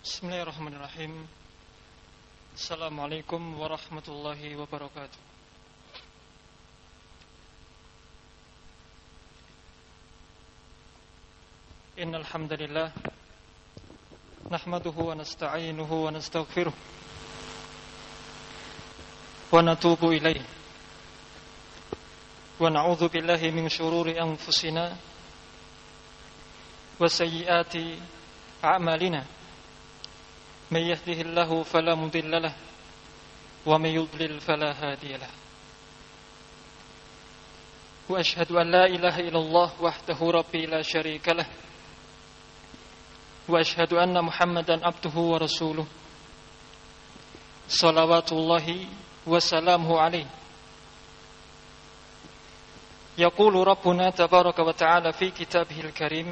Bismillahirrahmanirrahim. Assalamualaikum warahmatullahi wabarakatuh. Innal hamdalillah nahmaduhu wa nasta'inuhu wa nastaghfiruh wa natubu ilayh wa na'udzu billahi min shururi anfusina wa sayyiati a'malina. من يهده الله فلا مضل له ومن يضلل فلا هادي له وأشهد أن لا إله إلا الله وحده ربي لا شريك له وأشهد أن محمدا عبده ورسوله صلوات الله وسلامه عليه. يقول ربنا تبارك وتعالى في كتابه الكريم: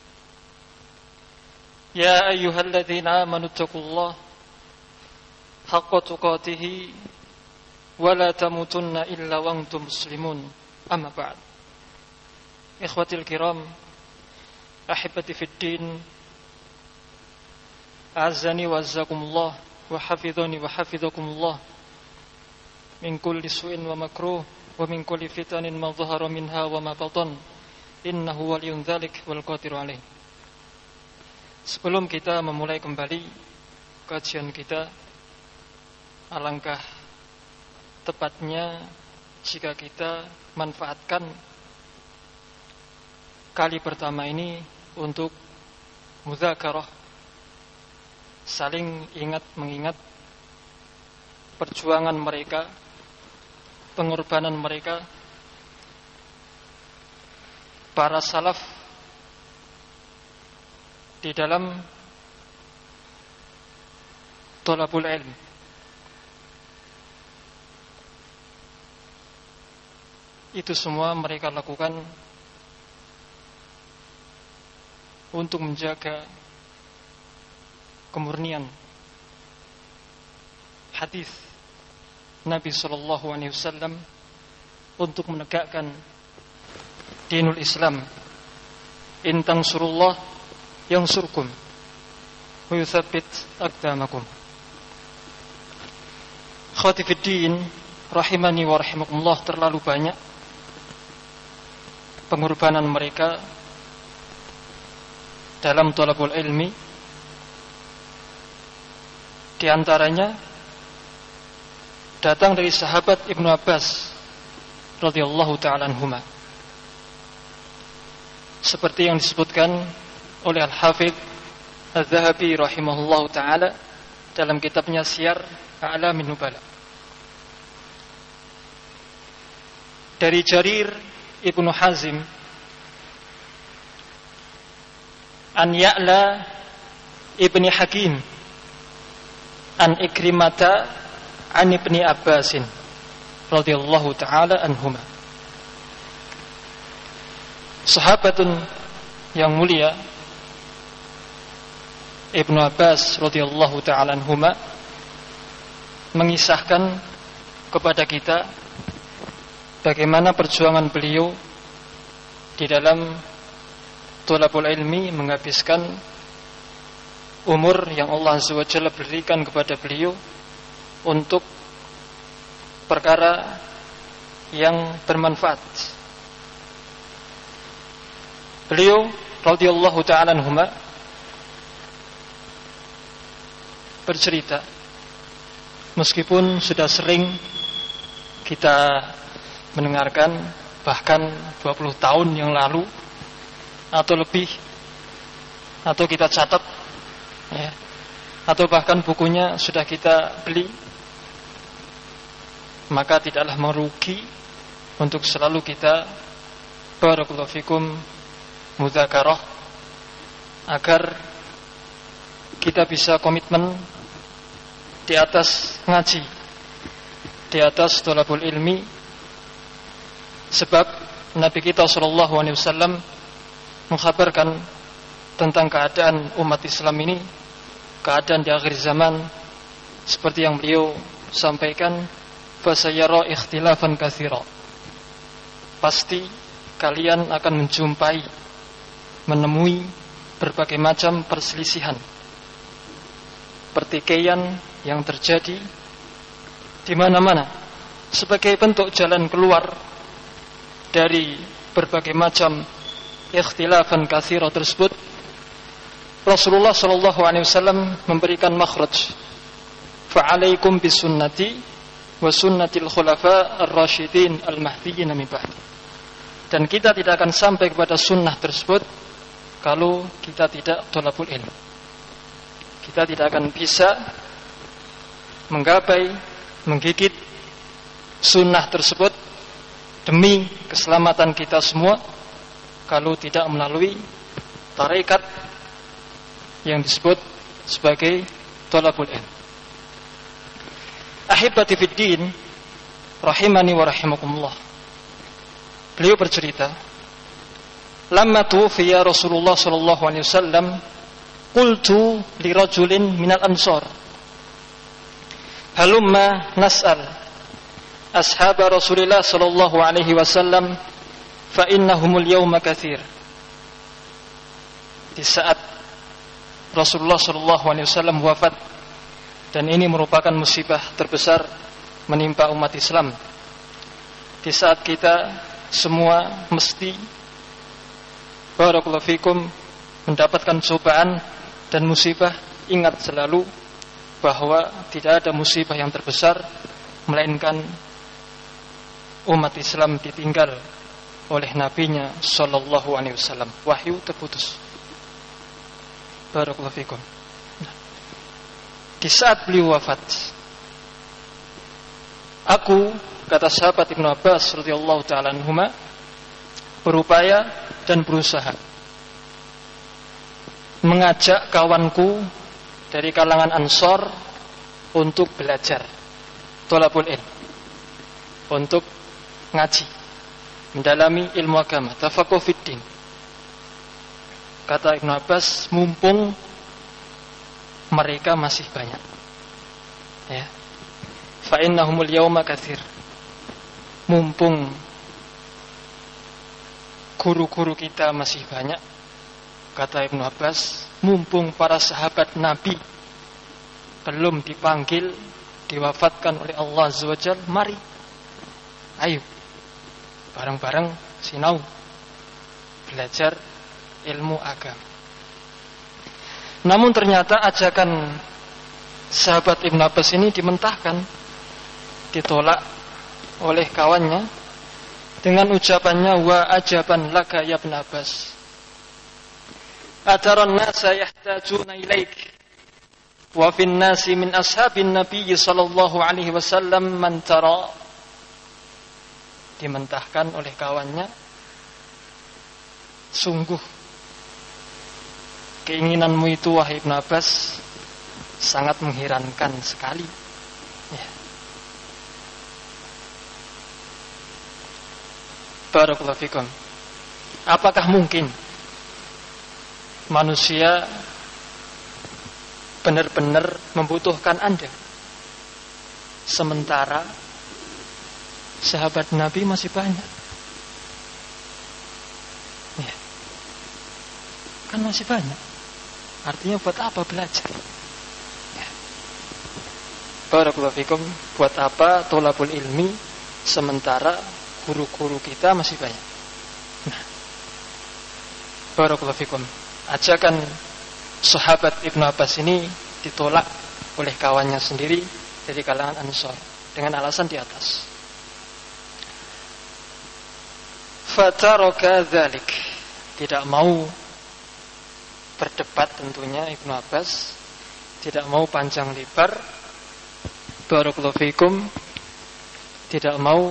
يا أيها الذين آمنوا اتقوا الله حق تقاته ولا تموتن إلا وأنتم مسلمون. أما بعد. إخوتي الكرام أحبتي في الدين أعزني وأعزكم الله وحفظني وحفظكم الله من كل سوء ومكروه ومن كل فتن ما ظهر منها وما بطن إنه ولي ذلك والقادر عليه. Sebelum kita memulai kembali kajian kita, alangkah tepatnya jika kita manfaatkan kali pertama ini untuk mudzakarah, saling ingat mengingat perjuangan mereka, pengorbanan mereka, para salaf di dalam thalabul ilm. Itu semua mereka lakukan untuk menjaga kemurnian hadis Nabi sallallahu alaihi wasallam, untuk menegakkan dinul Islam. In tansurullah yansurkum wa yuthabbit aqdamakum. Khawati fid din rahimani wa rahimakumullah, terlalu banyak pengorbanan mereka dalam thalabul ilmi. Di antaranya datang dari sahabat Ibnu Abbas radhiyallahu ta'ala anhuma, seperti yang disebutkan oleh Al-Hafidh Al-Zahabi rahimahullahu ta'ala dalam kitabnya Siyar A'lamin Nubala. Dari Jarir Ibnu Hazim an Ya'la Ibni Hakim an Ikrimata an Ibni Abbasin radhiyallahu ta'ala anhuma. Sahabatun yang mulia Ibnu Abbas radhiyallahu ta'ala anhuma mengisahkan kepada kita bagaimana perjuangan beliau di dalam thalabul ilmi, menghabiskan umur yang Allah Azza wa Jalla berikan kepada beliau untuk perkara yang bermanfaat. Beliau radhiyallahu ta'ala anhuma bercerita, meskipun sudah sering kita mendengarkan, bahkan 20 tahun yang lalu atau lebih, atau kita catat ya, atau bahkan bukunya sudah kita beli, maka tidaklah merugi untuk selalu kita barakallahu fikum mudzakarah, agar kita bisa komitmen di atas ngaji, di atas thalabul ilmi. Sebab Nabi kita sallallahu alaihi wasallam mengkhabarkan tentang keadaan umat Islam ini, keadaan di akhir zaman, seperti yang beliau sampaikan, fasayara ikhtilafan katsira. Pasti kalian akan menemui berbagai macam perselisihan. pertikaian yang terjadi di mana-mana sebagai bentuk jalan keluar dari berbagai macam ikhtilafan katsira tersebut. Rasulullah sallallahu alaihi wasallam memberikan makhraj, fa'alaikum bisunnati wa sunnatil khulafa ar-rasyidin al-mahdiyyin min ba'di. Dan kita tidak akan sampai kepada sunnah tersebut kalau kita tidak thalabul ilm. Kita tidak akan bisa menggapai, menggigit sunnah tersebut demi keselamatan kita semua kalau tidak melalui tarekat yang disebut sebagai thalabul ilm. Ahibati fid din rahimani wa rahimakumullah. Beliau bercerita, lamma tuwfiya Rasulullah sallallahu alaihi wasallam, qultu li rajulin minal ansar, halumma nas'al ashab Rasulillah sallallahu alaihi wasallam fa innahumul yawma katsir. Di saat Rasulullah sallallahu alaihi wasallam wafat, dan ini merupakan musibah terbesar menimpa umat Islam. Di saat kita semua mesti barakallahu fikum mendapatkan cobaan dan musibah, ingat selalu bahwa tidak ada musibah yang terbesar melainkan umat Islam ditinggal oleh nabinya sallallahu alaihi wasallam. Wahyu terputus. Barakallahu fikum. Di saat beliau wafat, aku, kata sahabat Ibnu Abbas radhiyallahu ta'ala anhuma, berupaya dan berusaha mengajak kawanku dari kalangan Ansor untuk belajar thalabul ilm, untuk ngaji, mendalami ilmu agama, tafaqquh fid din. Kata Ibnu Abbas, mumpung mereka masih banyak, ya, fa innahumul yawma katsir, mumpung guru-guru kita masih banyak, kata Ibnu Abbas, mumpung para sahabat Nabi belum dipanggil, diwafatkan oleh Allah Azza wa Jalla, mari, ayo bareng-bareng sinau belajar ilmu agama. Namun ternyata ajakan sahabat Ibnu Abbas ini dimentahkan, ditolak oleh kawannya dengan ucapannya, wa ajaban laka ya Ibnu Abbas, ataran nasa yahtajuna ilaik wa fin nasi min ashabin nabiy sallallahu alaihi wasallam man tara. Dimentahkan oleh kawannya, sungguh keinginanmu itu wahai Ibnu Abbas sangat mengherankan sekali, ya. Barakallahu fikum. Apakah mungkin manusia benar-benar membutuhkan Anda sementara sahabat Nabi masih banyak, ya. Kan masih banyak. Artinya buat apa belajar? Ya. Barakallahu fikum. Buat apa thalabul ilmi sementara guru-guru kita masih banyak? Nah, barakallahu fikum. Ajakan sahabat Ibnu Abbas ini ditolak oleh kawannya sendiri dari kalangan Ansor dengan alasan di atas. Fataraka dzalik, tidak mau berdebat tentunya Ibnu Abbas, tidak mau panjang lebar, barakallahu fikum, tidak mau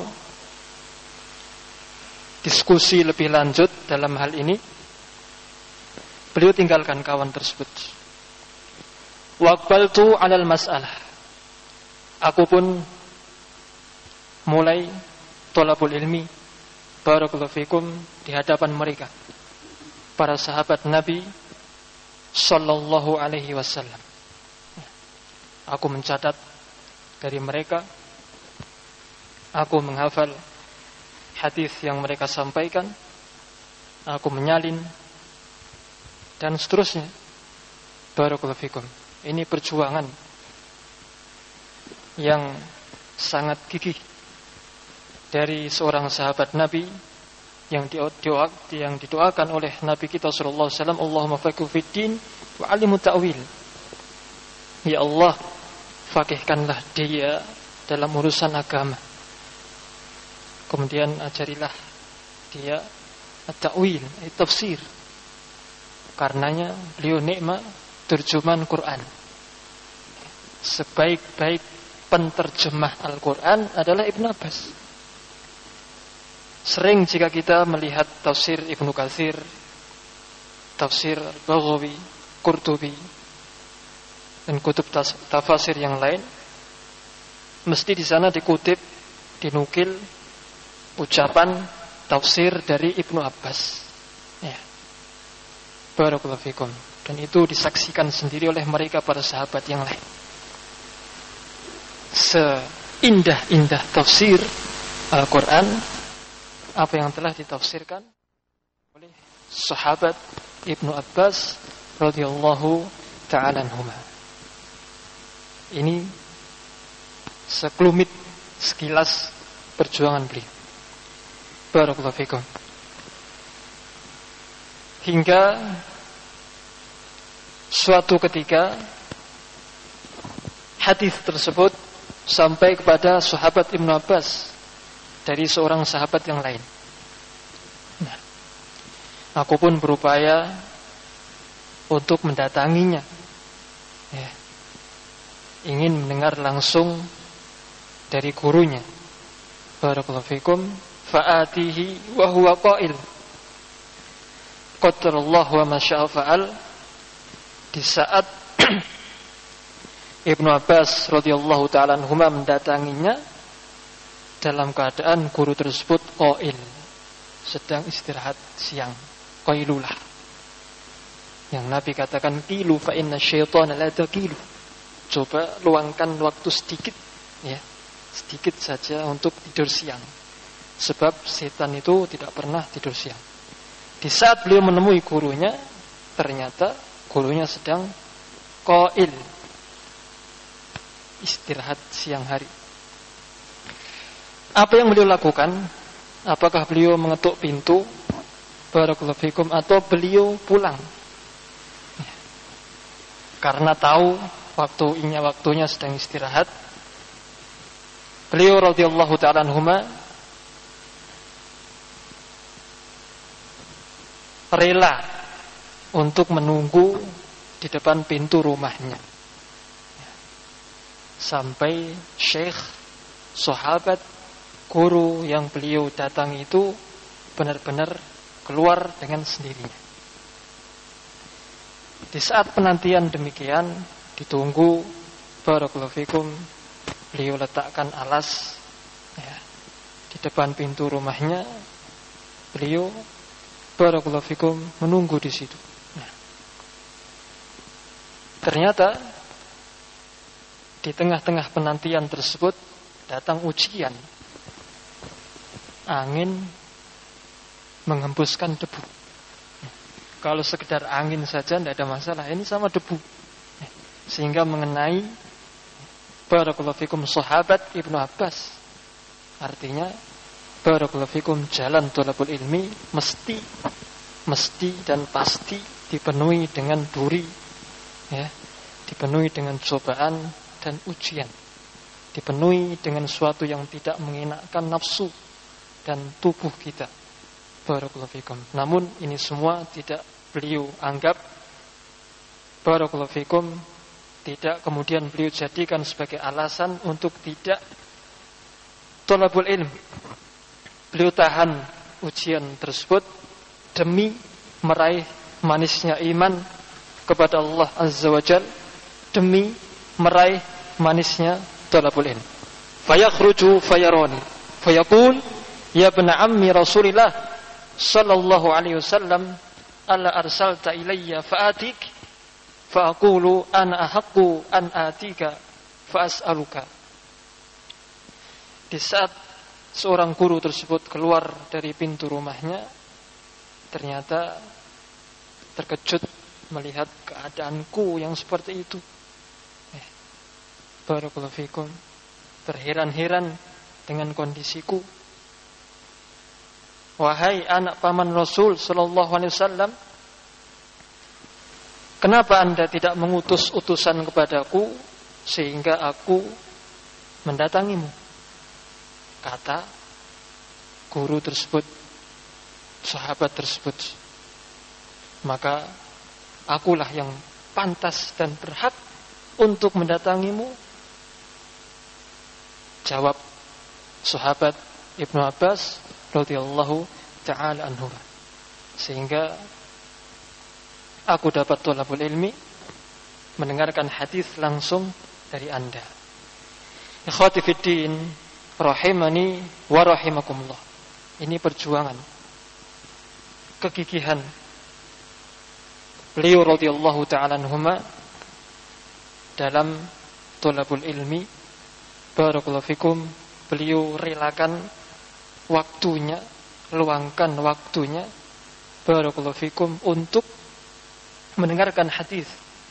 diskusi lebih lanjut dalam hal ini. Beliau tinggalkan kawan tersebut. Waqbaltu 'alal mas'alah, aku pun mulai thalabul ilmi, barakallahu fikum, di hadapan mereka, para sahabat Nabi sallallahu alaihi wasallam. Aku mencatat dari mereka, aku menghafal hadis yang mereka sampaikan, aku menyalin, dan seterusnya. Barakallahu fikum. Ini perjuangan yang sangat gigih dari seorang sahabat Nabi yang didoakan oleh Nabi kita sallallahu alaihi wasallam, Allahumma faqihu fiddin wa 'allimhu ta'wil. Ya Allah, faqihkanlah dia dalam urusan agama. Kemudian ajarilah dia at-ta'wil, tafsir. Karenanya beliau nikmat terjemahan Quran. Sebaik-baik penterjemah Al-Quran adalah Ibnu Abbas. Sering jika kita melihat tafsir Ibnu Katsir, tafsir Al-Baghawi, Qurtubi, dan kutub tafsir yang lain, mesti di sana dikutip, dinukil ucapan tafsir dari Ibnu Abbas. Ya. Barakallahu fikum. Dan itu disaksikan sendiri oleh mereka para sahabat yang lain. Seindah-indah tafsir Al-Quran apa yang telah ditafsirkan oleh sahabat Ibnu Abbas radhiyallahu ta'ala anhuma. Ini sekelumit, sekilas perjuangan beliau. Barakallahu fikum. Hingga suatu ketika hadis tersebut sampai kepada sahabat Ibnu Abbas dari seorang sahabat yang lain. Nah, aku pun berupaya untuk mendatanginya, ya, ingin mendengar langsung dari gurunya. Barakallahu fikum. Fa'atihi wa huwa qail qadarallahu wa ma syaa fa'al. Di saat Ibnu Abbas radhiyallahu ta'ala anhuma mendatanginya dalam keadaan guru tersebut qail, sedang istirahat siang, qailulah. Yang Nabi katakan qilu fa inna syaitana la taqilu. Coba luangkan waktu sedikit, ya, sedikit saja untuk tidur siang. Sebab setan itu tidak pernah tidur siang. Di saat beliau menemui gurunya, ternyata gurunya sedang qail, istirahat siang hari. Apa yang beliau lakukan? Apakah beliau mengetuk pintu, barakallahu fikum, atau beliau pulang? Karena tahu waktunya sedang istirahat, beliau radhiyallahu ta'ala anhuma rela untuk menunggu di depan pintu rumahnya sampai syekh, sahabat, guru yang beliau datang itu benar-benar keluar dengan sendirinya. Di saat penantian demikian, ditunggu, barakallahu fikum, beliau letakkan alas, ya, di depan pintu rumahnya. Beliau, barakallahu fikum, menunggu di situ. Nah, ternyata di tengah-tengah penantian tersebut datang ujian. Angin menghembuskan debu. Kalau sekedar angin saja tidak ada masalah, ini sama debu, sehingga mengenai, barakallahu fikum, sahabat Ibnu Abbas. Artinya barakallahu fikum, jalan thalabul ilmi mesti dan pasti dipenuhi dengan duri, ya, dipenuhi dengan cobaan dan ujian, dipenuhi dengan suatu yang tidak mengenakkan nafsu dan tubuh kita. Barakallahu fikum. Namun ini semua tidak beliau anggap, barakallahu fikum, tidak kemudian beliau jadikan sebagai alasan untuk tidak thalabul ilm. Beliau tahan ujian tersebut demi meraih manisnya iman kepada Allah Azza wa Jalla, demi meraih manisnya thalabul ilm. Fayakhruju fayarani fayaqul ya ibn ammi Rasulillah sallallahu alaihi wasallam alla arsalta ilayya fa'atik fa'aqulu ana ahaqqu an atika fa'as'aluka. Di saat seorang guru tersebut keluar dari pintu rumahnya, ternyata terkejut melihat keadaanku yang seperti itu. barakallahu fikum, terheran-heran dengan kondisiku. Wahai anak paman Rasul sallallahu alaihi wasallam, kenapa Anda tidak mengutus utusan kepadaku sehingga aku mendatangimu? Kata guru tersebut, sahabat tersebut. Maka akulah yang pantas dan berhak untuk mendatangimu. Jawab sahabat Ibnu Abbas radhiyallahu ta'ala anhu. Sehingga aku dapat thalabul ilmi, mendengarkan hadis langsung dari Anda. Ikhwati fiddin rahimani wa rahimakumullah. Ini perjuangan, kegigihan beliau radhiyallahu ta'ala anhuma dalam thalabul ilmi. Barakallahu fikum, beliau relakan waktunya, luangkan waktunya, barakallahu fikum, untuk mendengarkan hadis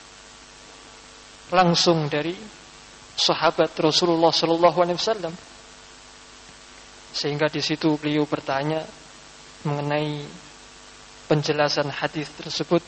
langsung dari sahabat Rasulullah sallallahu alaihi wasallam. Sehingga di situ beliau bertanya mengenai penjelasan hadis tersebut,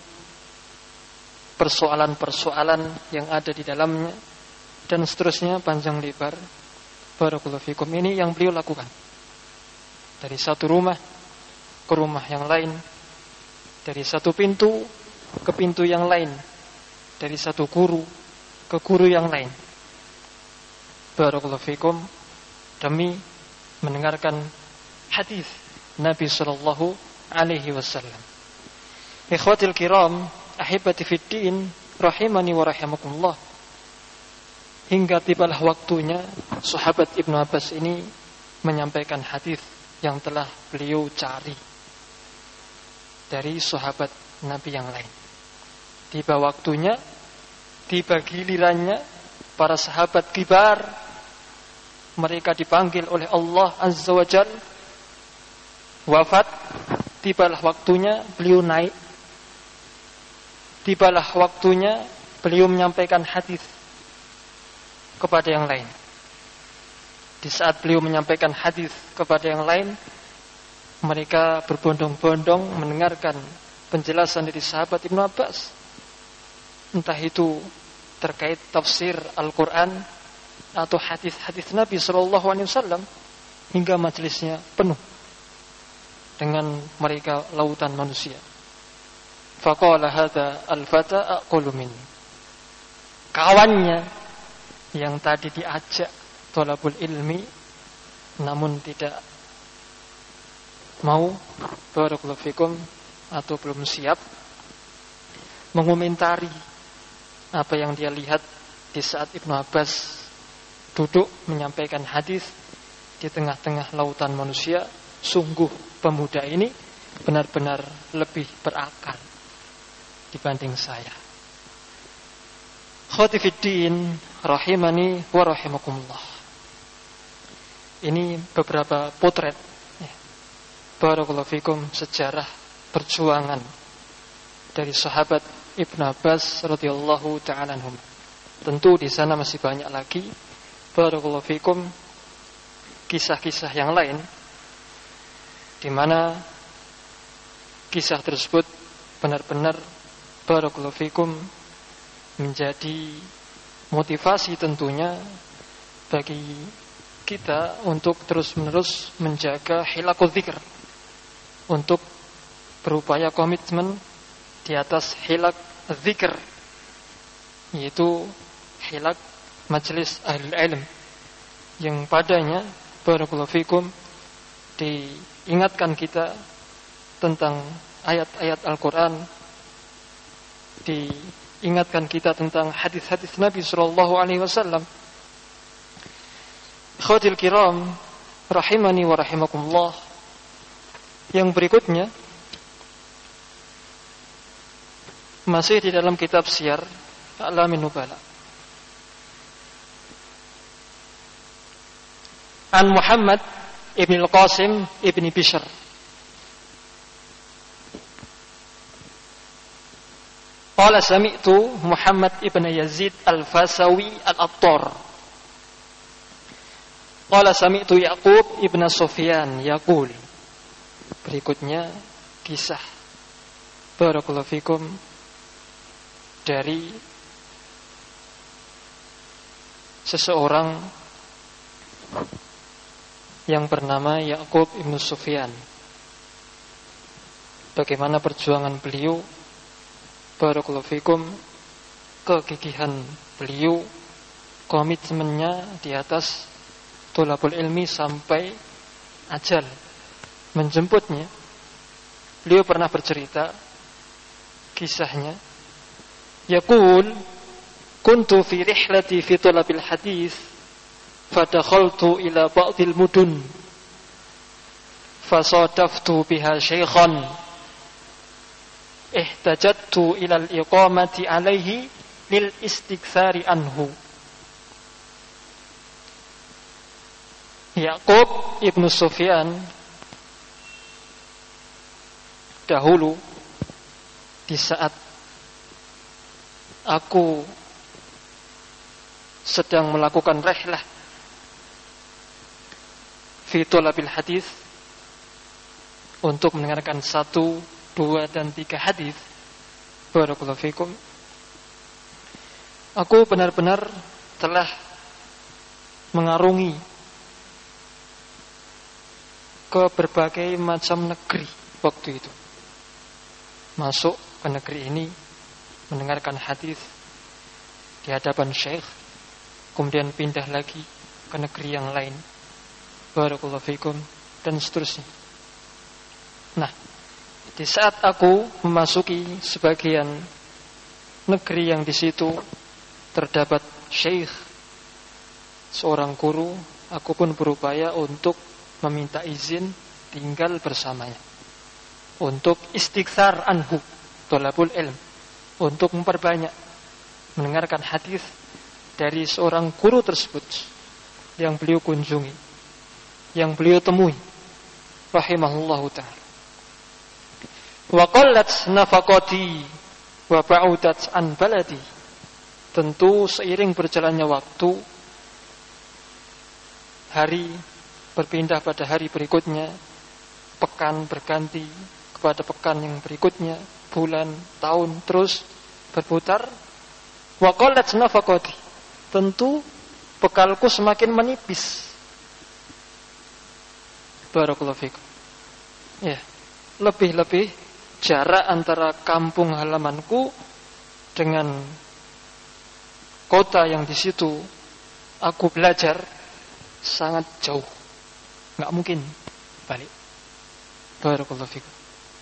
persoalan-persoalan yang ada di dalamnya, dan seterusnya panjang lebar. Barakallahu fikum, ini yang beliau lakukan. Dari satu rumah ke rumah yang lain, dari satu pintu ke pintu yang lain, dari satu guru ke guru yang lain. Barakallahu fikum, demi mendengarkan hadis Nabi sallallahu alaihi wasallam. Ikhwatil kiram, ahibati fiddin rahimani wa rahimakumullah. Hingga tibalah waktunya sahabat Ibnu Abbas ini menyampaikan hadis yang telah beliau cari dari sahabat Nabi yang lain. Tiba waktunya, tiba gilirannya para sahabat kibar, mereka dipanggil oleh Allah Azza wa Jalla wafat. Tibalah waktunya beliau naik, tibalah waktunya beliau menyampaikan hadis kepada yang lain. Di saat beliau menyampaikan hadis kepada yang lain, mereka berbondong-bondong mendengarkan penjelasan dari sahabat Ibnu Abbas. Entah itu terkait tafsir Al-Quran atau hadis-hadis Nabi SAW, hingga majelisnya penuh dengan mereka lautan manusia. Faqala hadza al-fata aqulu minni. Kawannya yang tadi diajak thalabul ilmi namun tidak mau, barakallahu fikum, atau belum siap mengomentari apa yang dia lihat di saat Ibnu Abbas duduk menyampaikan hadis di tengah-tengah lautan manusia. Sungguh pemuda ini benar-benar lebih berakal dibanding saya. Khotifiddin rahimani wa rahimakumullah. Ini beberapa potret, barakallahu fikum, sejarah perjuangan dari sahabat Ibnu Abbas radhiyallahu ta'ala anhum. Tentu di sana masih banyak lagi, barakallahu fikum, kisah-kisah yang lain di mana kisah tersebut benar-benar, barakallahu fikum, menjadi motivasi tentunya bagi kita untuk terus-menerus menjaga hilaqul dzikr, untuk berupaya komitmen di atas hilaq dzikr, yaitu hilaq majelis ahli ilm, yang padanya, barakallahu fikum, diingatkan kita tentang ayat-ayat Al-Quran, diingatkan kita tentang hadis-hadis Nabi sallallahu alaihi wasallam. Ikhwatil kiram rahimani wa rahimakumullah. Yang berikutnya masih di dalam kitab Siyar A'lamin Nubala. An Muhammad ibn al-Qasim ibn Bishr, qala sami'tu Muhammad ibn Yazid al-Fasawi al-Attar Qala sami'tu Yaqub ibn Sufyan yaqul. Berikutnya kisah barakallahu fikum dari seseorang yang bernama Yaqub ibn Sufyan. Bagaimana perjuangan beliau, barakallahu fikum, kegigihan beliau, komitmennya di atas thalabul ilmi sampai ajal menjemputnya. Beliau pernah bercerita kisahnya. Yaqul, kuntu fi rihlati fi thalabil hadis, fadakhaltu ila ba'dil mudun, fasadaftu biha shaykhan, ihtajattu ila al-iqamati alaihi lil istiktsari anhu. Yaqub ibn Sufyan dahulu, di saat aku sedang melakukan rihlah fi thalabil hadis, untuk mendengarkan 1, 2, dan 3 hadis, barakallahu fikum, aku benar-benar telah mengarungi ke berbagai macam negeri waktu itu. Masuk ke negeri ini, mendengarkan hadis di hadapan syekh, kemudian pindah lagi ke negeri yang lain, barakallahu fikum, dan seterusnya. Nah, di saat aku memasuki sebagian negeri yang di situ terdapat syekh, seorang guru, aku pun berupaya untuk meminta izin tinggal bersamanya, untuk istiktsar anhu, thalabul ilm, untuk memperbanyak mendengarkan hadis dari seorang guru tersebut yang beliau kunjungi, yang beliau temui, rahimahullahu ta'ala. Wa qallat nafaqati wa ba'udat an baladi. Tentu seiring berjalannya waktu, hari berpindah pada hari berikutnya, pekan berganti kepada pekan yang berikutnya, bulan, tahun terus berputar. Wa qallat nafaqati. Tentu bekalku semakin menipis. Barakallahu fikum. Ya, lebih-lebih jarak antara kampung halamanku dengan kota yang di situ aku belajar sangat jauh. Enggak mungkin balik. Barakallahu fikum.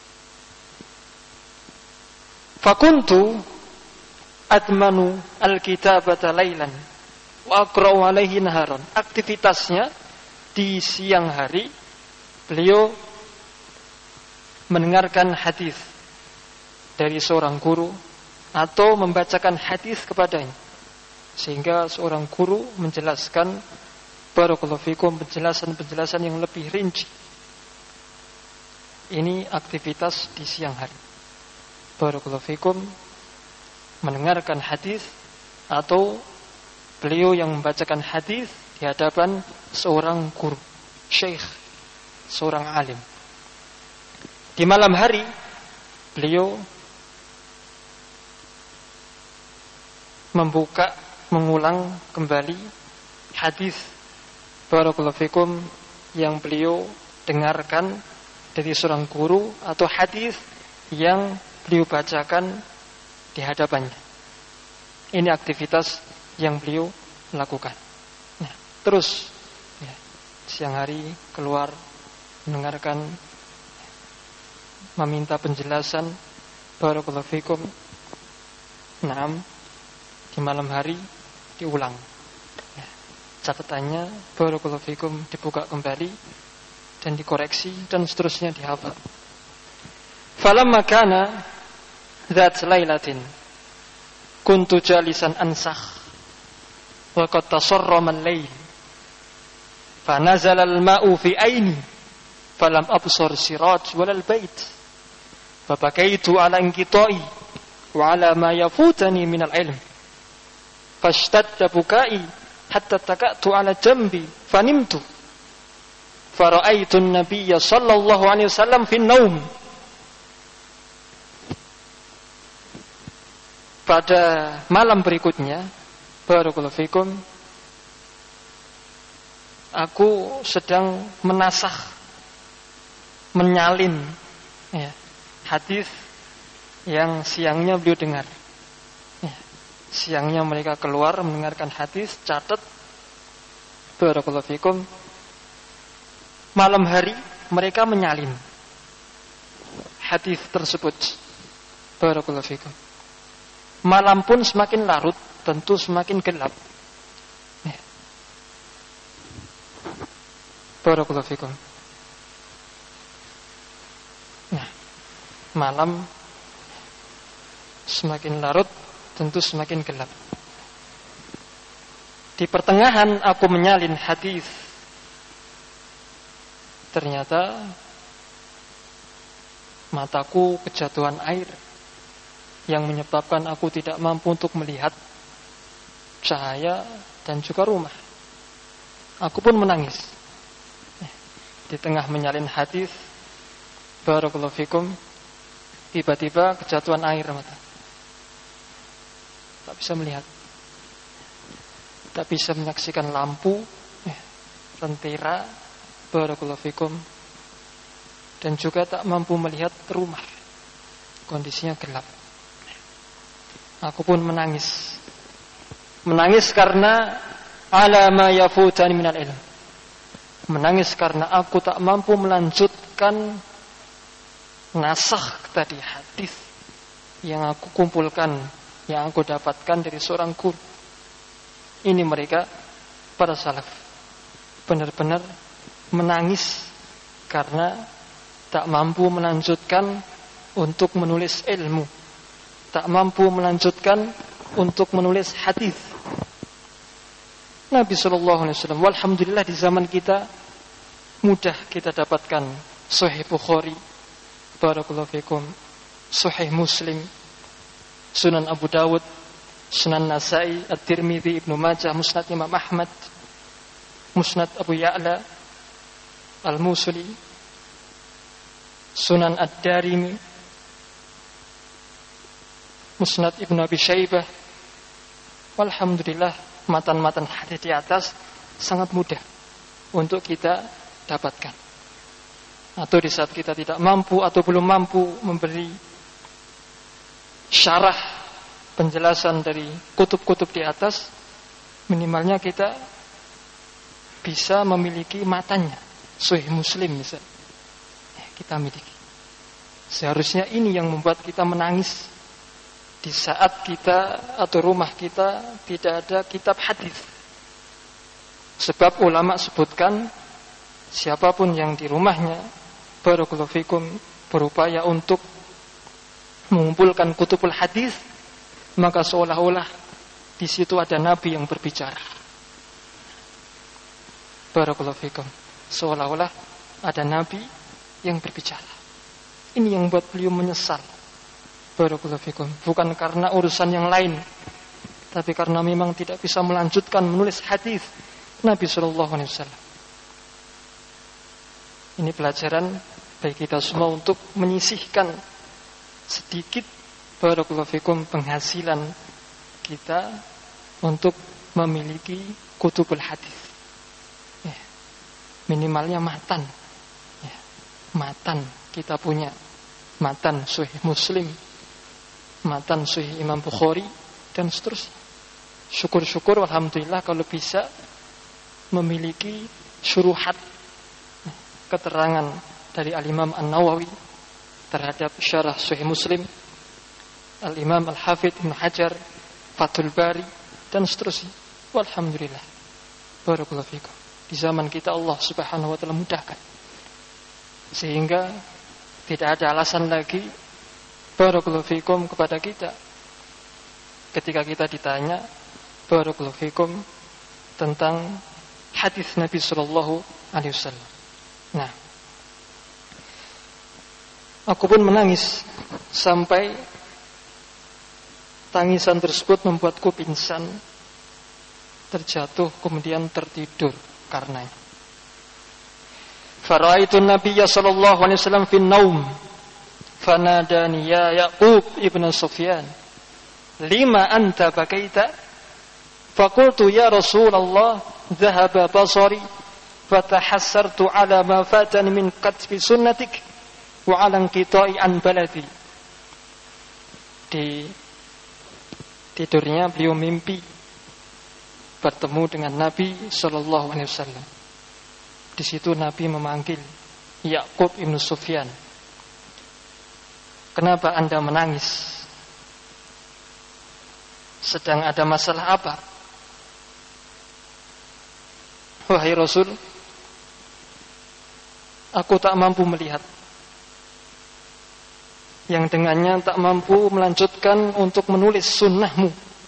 Fakuntu admanu alkitabata lailan wa aqra'u alaihi naharan. Aktivitasnya di siang hari beliau mendengarkan hadis dari seorang guru atau membacakan hadis kepadanya, sehingga seorang guru menjelaskan, barakallahu fikum, penjelasan-penjelasan yang lebih rinci. Ini aktivitas di siang hari, barakallahu fikum, mendengarkan hadis atau beliau yang membacakan hadis di hadapan seorang guru, syekh, seorang alim. Di malam hari beliau mengulang kembali hadis, barakallahu fikum, yang beliau dengarkan dari seorang guru atau hadis yang beliau bacakan di hadapannya. Ini aktivitas yang beliau lakukan. Nah, terus ya, siang hari keluar mendengarkan, meminta penjelasan, barakallahu fikum. Naam, di malam hari diulang. Ya, catatannya, barakallahu fikum, dibuka kembali dan dikoreksi dan seterusnya dihafal. Falamma kana dzat lailatin kuntu jalisan ansakh wa qad tasarrama al-lail fa nazala al-ma'u fi aini falam absar siraj walal bait fa bakaitu ala inqita'i wa ala ma yafutani min al-ilm fashtadda bukai hatta taka'tu ala jambi fanimtu fara'aitu an-nabiyya sallallahu alaihi wasallam fi an-naum. Pada malam berikutnya, barakallahu fikum, aku sedang menasakh, menyalin ya, hadis yang siangnya beliau dengar. Ya, siangnya mereka keluar mendengarkan hadis, catat, barakallahu fikum. Malam hari mereka menyalin hadis tersebut, barakallahu fikum. Malam pun semakin larut, tentu semakin gelap. Ya. Barakallahu fikum. Nah, malam semakin larut, tentu semakin gelap. Di pertengahan aku menyalin hadis. Ternyata mataku kejatuhan air yang menyebabkan aku tidak mampu untuk melihat cahaya dan juga rumah. Aku pun menangis. Di tengah menyalin hadis, barakallahu fikum, tiba-tiba kejatuhan air mata. Tak bisa melihat, tak bisa menyaksikan lampu, lentera, barakallahu fikum, dan juga tak mampu melihat rumah. Kondisinya gelap. Aku pun menangis. Menangis karena ala ma yafutani minal ilm. Menangis karena aku tak mampu melanjutkan nasakh tadi hadis yang aku kumpulkan, yang aku dapatkan dari seorang guru. Ini mereka para salaf benar-benar menangis karena tak mampu melanjutkan untuk menulis ilmu, tak mampu melanjutkan untuk menulis hadis. Nabi sallallahu alaihi wasallam, walhamdulillah di zaman kita mudah kita dapatkan Sahih Bukhari, barakallahu fikum, Sahih Muslim, Sunan Abu Dawud, Sunan Nasa'i, At-Tirmidzi, Ibnu Majah, Musnad Imam Ahmad, Musnad Abu Ya'la Al-Musuli, Sunan Ad-Darimi, Musnad Ibnu Abi Syaibah. Walhamdulillah, matan-matan hadis di atas sangat mudah untuk kita dapatkan. Atau di saat kita tidak mampu atau belum mampu memberi syarah penjelasan dari kutub-kutub di atas, minimalnya kita bisa memiliki matanya. Sahih Muslim misalnya, kita miliki. Seharusnya ini yang membuat kita menangis di saat kita atau rumah kita tidak ada kitab hadis. Sebab ulama sebutkan, siapapun yang di rumahnya, barakallahu fikum, berupaya untuk mengumpulkan kutubul hadis, maka seolah-olah di situ ada nabi yang berbicara. Barakallahu fikum, seolah-olah ada nabi yang berbicara. Ini yang buat beliau menyesal. Barakallahu fikum, bukan karena urusan yang lain, tapi karena memang tidak bisa melanjutkan menulis hadis Nabi sallallahu alaihi wasallam. Ini pelajaran bagi kita semua untuk menyisihkan sedikit, barakallahu fikum, penghasilan kita untuk memiliki kutubul hadis. Minimalnya matan. Matan kita punya, matan Sahih Muslim, matan Sahih Imam Bukhari, dan seterusnya. Syukur-syukur alhamdulillah kalau bisa memiliki syuruhat, keterangan dari Al-Imam An-Nawawi terhadap syarah Sahih Muslim, Al-Imam Al-Hafidh Ibnu Hajar, Fathul Bari, dan seterusnya. Walhamdulillah, barakallahu fikum. Di zaman kita Allah Subhanahu wa taala mudahkan, sehingga tidak ada alasan lagi, barakallahu fikum, kepada kita ketika kita ditanya, barakallahu fikum, tentang hadis Nabi sallallahu alaihi wasallam. Nah, aku pun menangis sampai tangisan tersebut membuatku pingsan. terjatuh kemudian tertidur karenanya. Faraitu Nabiyya sallallahu alaihi wasallam fi naum fanadani ya Yaqub ibn Sufyan lima anta bakaita faqultu ya Rasulullah dhahaba basari fatahassartu ala ma fatani min qatfi sunnatik wa ala inqita'i an baladi. Di tidurnya beliau mimpi bertemu dengan Nabi sallallahu alaihi wasallam. Di situ Nabi memanggil Yaqub ibn Sufyan. Kenapa Anda menangis? Sedang ada masalah apa? Wahai Rasul, aku tak mampu melihat, yang dengannya tak mampu melanjutkan untuk menulis sunnahmu.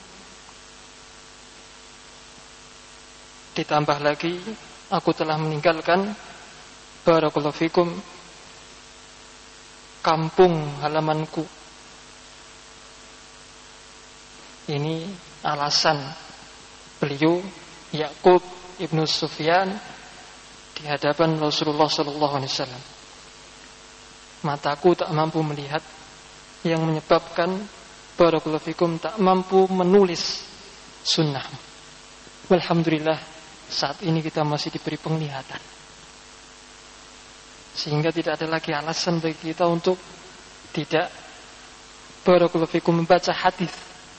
Ditambah lagi, aku telah meninggalkan barakallahu fikum kampung halamanku. Ini alasan beliau Yaqub ibnu Sufyan di hadapan Rasulullah sallallahu alaihi wasallam. Mataku tak mampu melihat, yang menyebabkan barakallahu fikum tak mampu menulis sunnah. Walhamdulillah, saat ini kita masih diberi penglihatan, sehingga tidak ada lagi alasan bagi kita untuk tidak barakallahu fikum membaca hadis,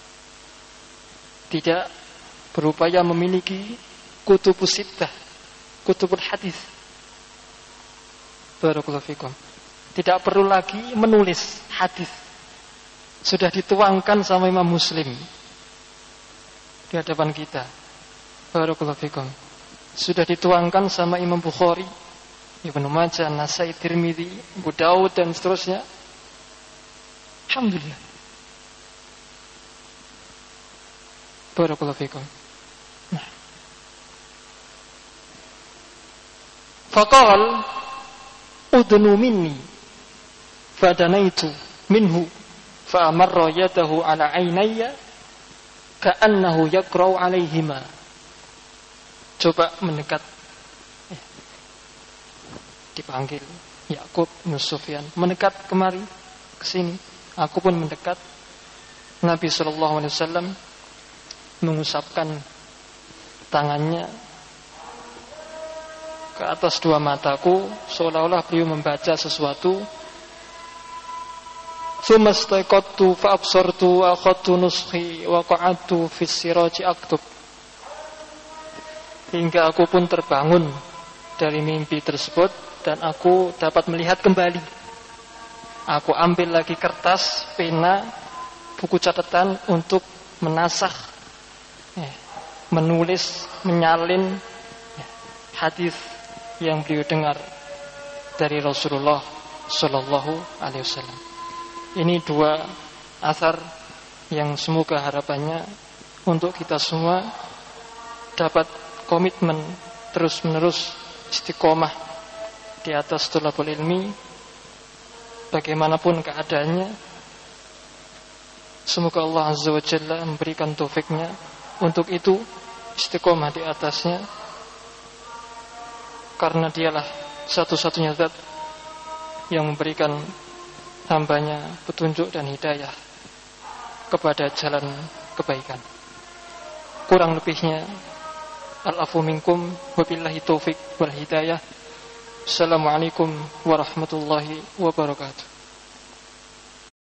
tidak berupaya memiliki kutubus sittah, kutubul hadis. Barakallahu fikum. Tidak perlu lagi menulis hadis, sudah dituangkan sama Imam Muslim di hadapan kita. Barakallahu fikum. Sudah dituangkan sama Imam Bukhari, Ibnu Majah, Nasai, Tirmidzi, Abu Daud dan seterusnya. Alhamdulillah. Barakallahu fikum. Nah. Faqal udnu minni fadanaitu minhu fa'amarra yadahu ala aynayya ka'annahu yaqra'u alaihima. Coba mendekat. Dipanggil Yaqub bin Sufyan, mendekat kemari, ke sini. Aku pun mendekat. Nabi sallallahu alaihi wasallam mengusapkan tangannya ke atas dua mataku, seolah-olah beliau membaca sesuatu. Tsumastaqattu fa absartu wa akhadtu nuskhi wa qa'adtu fi siraji aktub. Hingga aku pun terbangun dari mimpi tersebut dan aku dapat melihat kembali. Aku ambil lagi kertas, pena, buku catatan untuk menasakh, menulis, menyalin hadis yang beliau dengar dari Rasulullah sallallahu alaihi wasallam. Ini dua athar yang semoga harapannya untuk kita semua dapat komitmen terus-menerus istiqomah di atas thalabul ilmi bagaimanapun keadaannya. Semoga Allah Azza wa Jalla memberikan taufiknya untuk itu, istiqomah di atasnya, karena dialah satu-satunya zat yang memberikan hambanya petunjuk dan hidayah kepada jalan kebaikan. Kurang lebihnya al-afu minkum wabillahi taufik wal hidayah. Assalamualaikum warahmatullahi wabarakatuh.